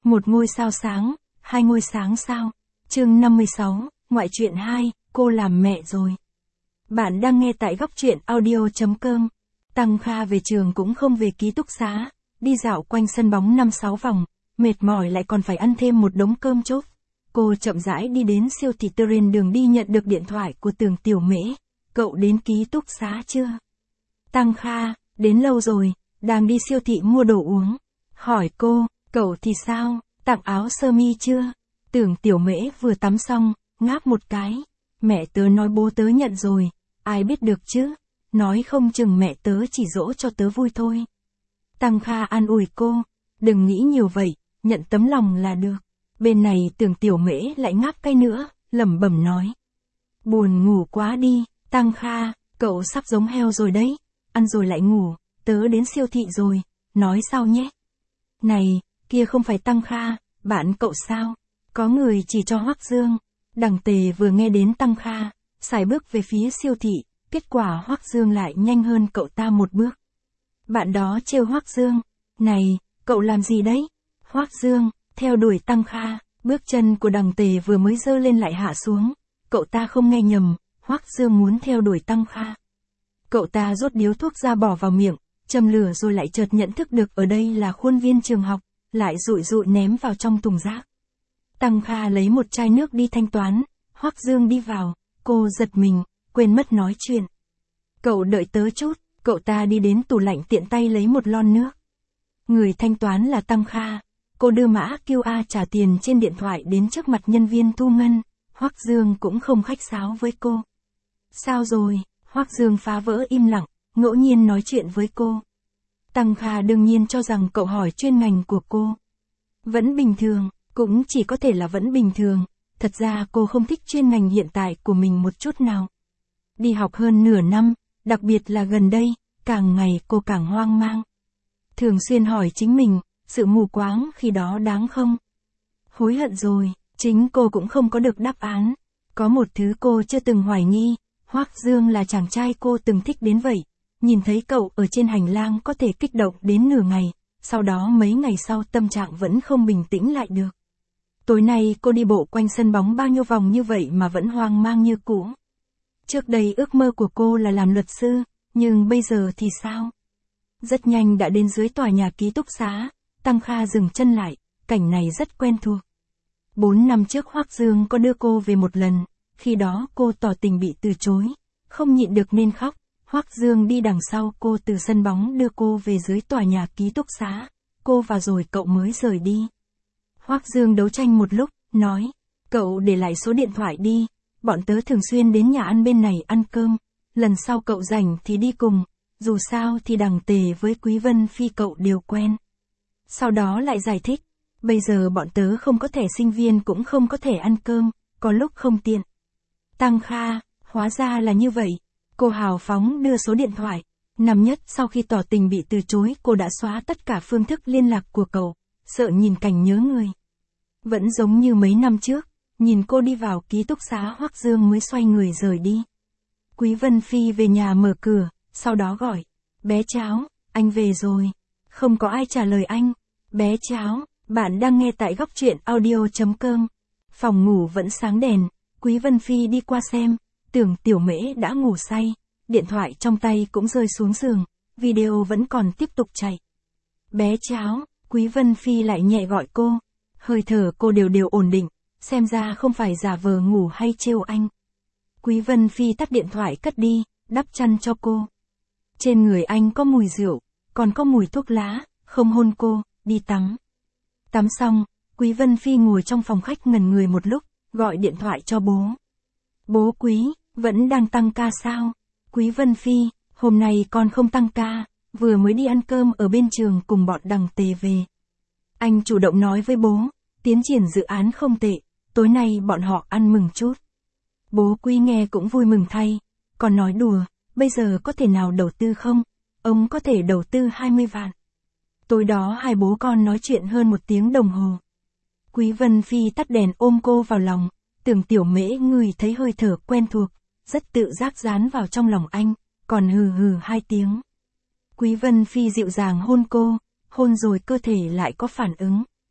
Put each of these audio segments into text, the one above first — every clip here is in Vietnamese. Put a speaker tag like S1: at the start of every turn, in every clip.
S1: Một ngôi sao sáng, hai ngôi sáng sao. Chương 56, ngoại truyện 2, cô làm mẹ rồi. Bạn đang nghe tại góc truyện audio.com. Tăng Kha về trường cũng không về ký túc xá, đi dạo quanh sân bóng 5-6 vòng, mệt mỏi lại còn phải ăn thêm một đống cơm chốt. Cô chậm rãi đi đến siêu thị trên đường đi nhận được điện thoại của Tưởng Tiểu Mễ. Cậu đến ký túc xá chưa? Tăng Kha, đến lâu rồi, đang đi siêu thị mua đồ uống. Hỏi cô, cậu thì sao, tặng áo sơ mi chưa? Tưởng Tiểu Mễ vừa tắm xong, ngáp một cái. Mẹ tớ nói bố tớ nhận rồi, ai biết được chứ? Nói không chừng mẹ tớ chỉ dỗ cho tớ vui thôi. Tăng Kha an ủi cô, đừng nghĩ nhiều vậy, nhận tấm lòng là được. Bên này Tưởng Tiểu Mễ lại ngáp cái nữa, lẩm bẩm nói. Buồn ngủ quá đi, Tăng Kha, cậu sắp giống heo rồi đấy, ăn rồi lại ngủ, tớ đến siêu thị rồi, nói sau nhé. Này, kia không phải Tăng Kha, bạn cậu sao? Có người chỉ cho Hoắc Dương. Đằng Tề vừa nghe đến Tăng Kha, sải bước về phía siêu thị, kết quả Hoắc Dương lại nhanh hơn cậu ta một bước. Bạn đó trêu Hoắc Dương, này, cậu làm gì đấy? Hoắc Dương, theo đuổi Tăng Kha, bước chân của đằng Tề vừa mới giơ lên lại hạ xuống, cậu ta không nghe nhầm, Hoắc Dương muốn theo đuổi Tăng Kha. Cậu ta rút điếu thuốc ra bỏ vào miệng, châm lửa rồi lại chợt nhận thức được ở đây là khuôn viên trường học, lại rụi rụi ném vào trong thùng rác. Tăng Kha lấy một chai nước đi thanh toán, Hoắc Dương đi vào, cô giật mình, quên mất nói chuyện. Cậu đợi tớ chút, cậu ta đi đến tủ lạnh tiện tay lấy một lon nước. Người thanh toán là Tăng Kha, cô đưa mã QR trả tiền trên điện thoại đến trước mặt nhân viên thu ngân, Hoắc Dương cũng không khách sáo với cô. Sao rồi? Hoắc Dương phá vỡ im lặng, ngẫu nhiên nói chuyện với cô. Tăng Kha đương nhiên cho rằng cậu hỏi chuyên ngành của cô. Vẫn bình thường, cũng chỉ có thể là vẫn bình thường, thật ra cô không thích chuyên ngành hiện tại của mình một chút nào. Đi học hơn nửa năm, đặc biệt là gần đây, càng ngày cô càng hoang mang. Thường xuyên hỏi chính mình, sự mù quáng khi đó đáng không? Hối hận rồi, chính cô cũng không có được đáp án. Có một thứ cô chưa từng hoài nghi, Hoắc Dương là chàng trai cô từng thích đến vậy. Nhìn thấy cậu ở trên hành lang có thể kích động đến nửa ngày, sau đó mấy ngày sau tâm trạng vẫn không bình tĩnh lại được. Tối nay cô đi bộ quanh sân bóng bao nhiêu vòng như vậy mà vẫn hoang mang như cũ. Trước đây ước mơ của cô là làm luật sư, nhưng bây giờ thì sao? Rất nhanh đã đến dưới tòa nhà ký túc xá, Tăng Kha dừng chân lại, cảnh này rất quen thuộc. 4 năm trước Hoắc Dương có đưa cô về một lần, khi đó cô tỏ tình bị từ chối, không nhịn được nên khóc. Hoắc Dương đi đằng sau cô từ sân bóng đưa cô về dưới tòa nhà ký túc xá, cô vào rồi cậu mới rời đi. Hoắc Dương đấu tranh một lúc, nói, cậu để lại số điện thoại đi, bọn tớ thường xuyên đến nhà ăn bên này ăn cơm, lần sau cậu rảnh thì đi cùng, dù sao thì đằng Tề với Quý Vân Phi cậu đều quen. Sau đó lại giải thích, bây giờ bọn tớ không có thẻ sinh viên cũng không có thẻ ăn cơm, có lúc không tiện. Tăng Kha, hóa ra là như vậy. Cô hào phóng đưa số điện thoại. Năm nhất sau khi tỏ tình bị từ chối cô đã xóa tất cả phương thức liên lạc của cậu, sợ nhìn cảnh nhớ người. Vẫn giống như mấy năm trước, nhìn cô đi vào ký túc xá Hoắc Dương mới xoay người rời đi. Quý Vân Phi về nhà mở cửa, sau đó gọi, bé Cháo, anh về rồi. Không có ai trả lời anh. Bé Cháo, bạn đang nghe tại góc truyện audio.com. Phòng ngủ vẫn sáng đèn, Quý Vân Phi đi qua xem. Tưởng Tiểu Mễ đã ngủ say, điện thoại trong tay cũng rơi xuống giường, video vẫn còn tiếp tục chạy. Bé Cháo, Quý Vân Phi lại nhẹ gọi cô, hơi thở cô đều ổn định, xem ra không phải giả vờ ngủ hay trêu anh. Quý Vân Phi tắt điện thoại cất đi, đắp chăn cho cô. Trên người anh có mùi rượu, còn có mùi thuốc lá, không hôn cô, đi tắm. Tắm xong, Quý Vân Phi ngồi trong phòng khách ngẩn người một lúc, gọi điện thoại cho bố. Bố Quý, vẫn đang tăng ca sao? Quý Vân Phi, hôm nay con không tăng ca, vừa mới đi ăn cơm ở bên trường cùng bọn đằng Tề về. Anh chủ động nói với bố, tiến triển dự án không tệ, tối nay bọn họ ăn mừng chút. Bố Quý nghe cũng vui mừng thay, còn nói đùa, bây giờ có thể nào đầu tư không? Ông có thể đầu tư 20 vạn. Tối đó hai bố con nói chuyện hơn 1 tiếng đồng hồ. Quý Vân Phi tắt đèn ôm cô vào lòng. Tưởng Tiểu Mễ ngửi thấy hơi thở quen thuộc, rất tự giác dán vào trong lòng anh, còn hừ hừ 2 tiếng. Quý Vân Phi dịu dàng hôn cô, hôn rồi cơ thể lại có phản ứng.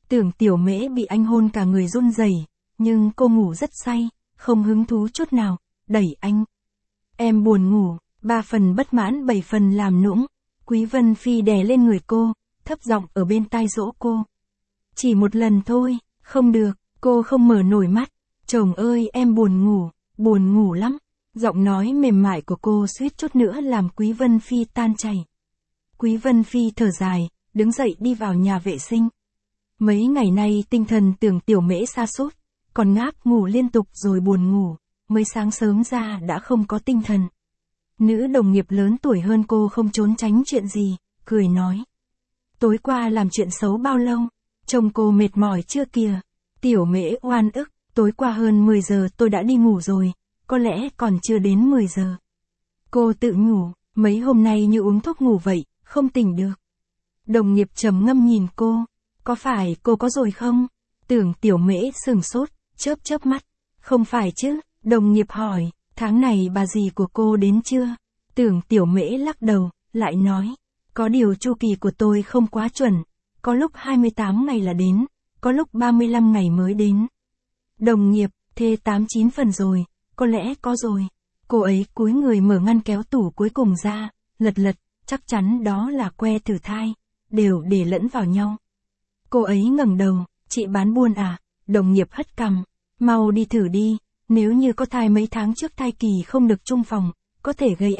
S1: Tưởng Tiểu Mễ bị anh hôn cả người run rẩy, nhưng cô ngủ rất say, không hứng thú chút nào, đẩy anh. Em buồn ngủ, 3 phần bất mãn 7 phần làm nũng. Quý Vân Phi đè lên người cô, thấp giọng ở bên tai dỗ cô. Chỉ một lần thôi, không được, cô không mở nổi mắt. Chồng ơi em buồn ngủ lắm. Giọng nói mềm mại của cô suýt chút nữa làm Quý Vân Phi tan chảy. Quý Vân Phi thở dài, đứng dậy đi vào nhà vệ sinh. Mấy ngày nay tinh thần Tưởng Tiểu Mễ sa sút, còn ngáp ngủ liên tục rồi buồn ngủ, mới sáng sớm ra đã không có tinh thần. Nữ đồng nghiệp lớn tuổi hơn cô không trốn tránh chuyện gì, cười nói. Tối qua làm chuyện xấu bao lâu, chồng cô mệt mỏi chưa kìa. Tiểu Mễ oan ức, tối qua hơn 10 giờ tôi đã đi ngủ rồi, có lẽ còn chưa đến 10 giờ. Cô tự nhủ, mấy hôm nay như uống thuốc ngủ vậy, không tỉnh được. Đồng nghiệp trầm ngâm nhìn cô, có phải cô có rồi không? Tưởng Tiểu Mễ sừng sốt, chớp mắt. Không phải chứ, đồng nghiệp hỏi, tháng này bà dì của cô đến chưa? Tưởng Tiểu Mễ lắc đầu, lại nói, có điều chu kỳ của tôi không quá chuẩn, có lúc 28 ngày là đến, có lúc 35 ngày mới đến. Đồng nghiệp, thế 8-9 phần rồi, có lẽ có rồi. Cô ấy cúi người mở ngăn kéo tủ cuối cùng ra, lật, chắc chắn đó là que thử thai, đều để lẫn vào nhau. Cô ấy ngẩng đầu, chị bán buôn à? Đồng nghiệp hất cằm, mau đi thử đi, nếu như có thai mấy tháng trước thai kỳ không được chung phòng, có thể gây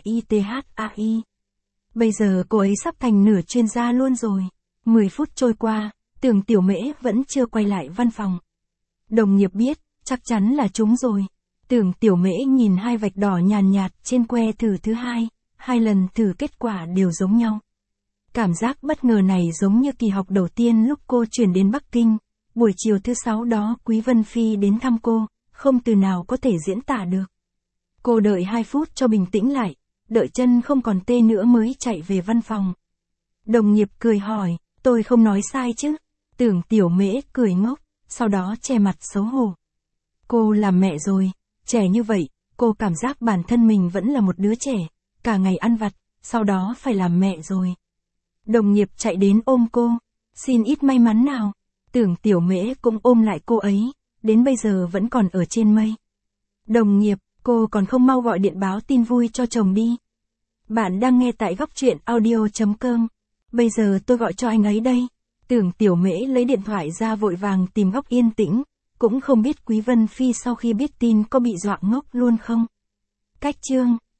S1: SAITHAI. Bây giờ cô ấy sắp thành nửa chuyên gia luôn rồi. 10 phút trôi qua, Tưởng Tiểu Mễ vẫn chưa quay lại văn phòng. Đồng nghiệp biết, chắc chắn là chúng rồi. Tưởng Tiểu Mễ nhìn 2 vạch đỏ nhàn nhạt trên que thử thứ hai, 2 lần thử kết quả đều giống nhau. Cảm giác bất ngờ này giống như kỳ học đầu tiên lúc cô chuyển đến Bắc Kinh. Buổi chiều thứ 6 đó Quý Vân Phi đến thăm cô, không từ nào có thể diễn tả được. Cô đợi 2 phút cho bình tĩnh lại, đợi chân không còn tê nữa mới chạy về văn phòng. Đồng nghiệp cười hỏi, tôi không nói sai chứ? Tưởng Tiểu Mễ cười ngốc, sau đó che mặt xấu hổ. Cô làm mẹ rồi, trẻ như vậy, cô cảm giác bản thân mình vẫn là một đứa trẻ, cả ngày ăn vặt, sau đó phải làm mẹ rồi. Đồng nghiệp chạy đến ôm cô, xin ít may mắn nào. Tưởng Tiểu Mễ cũng ôm lại cô ấy, đến bây giờ vẫn còn ở trên mây. Đồng nghiệp, cô còn không mau gọi điện báo tin vui cho chồng đi. Bạn đang nghe tại góc truyện audio.com. Bây giờ tôi gọi cho anh ấy đây. Tưởng Tiểu Mễ lấy điện thoại ra vội vàng tìm góc yên tĩnh, cũng không biết Quý Vân Phi sau khi biết tin có bị dọa ngốc luôn không. Cách chương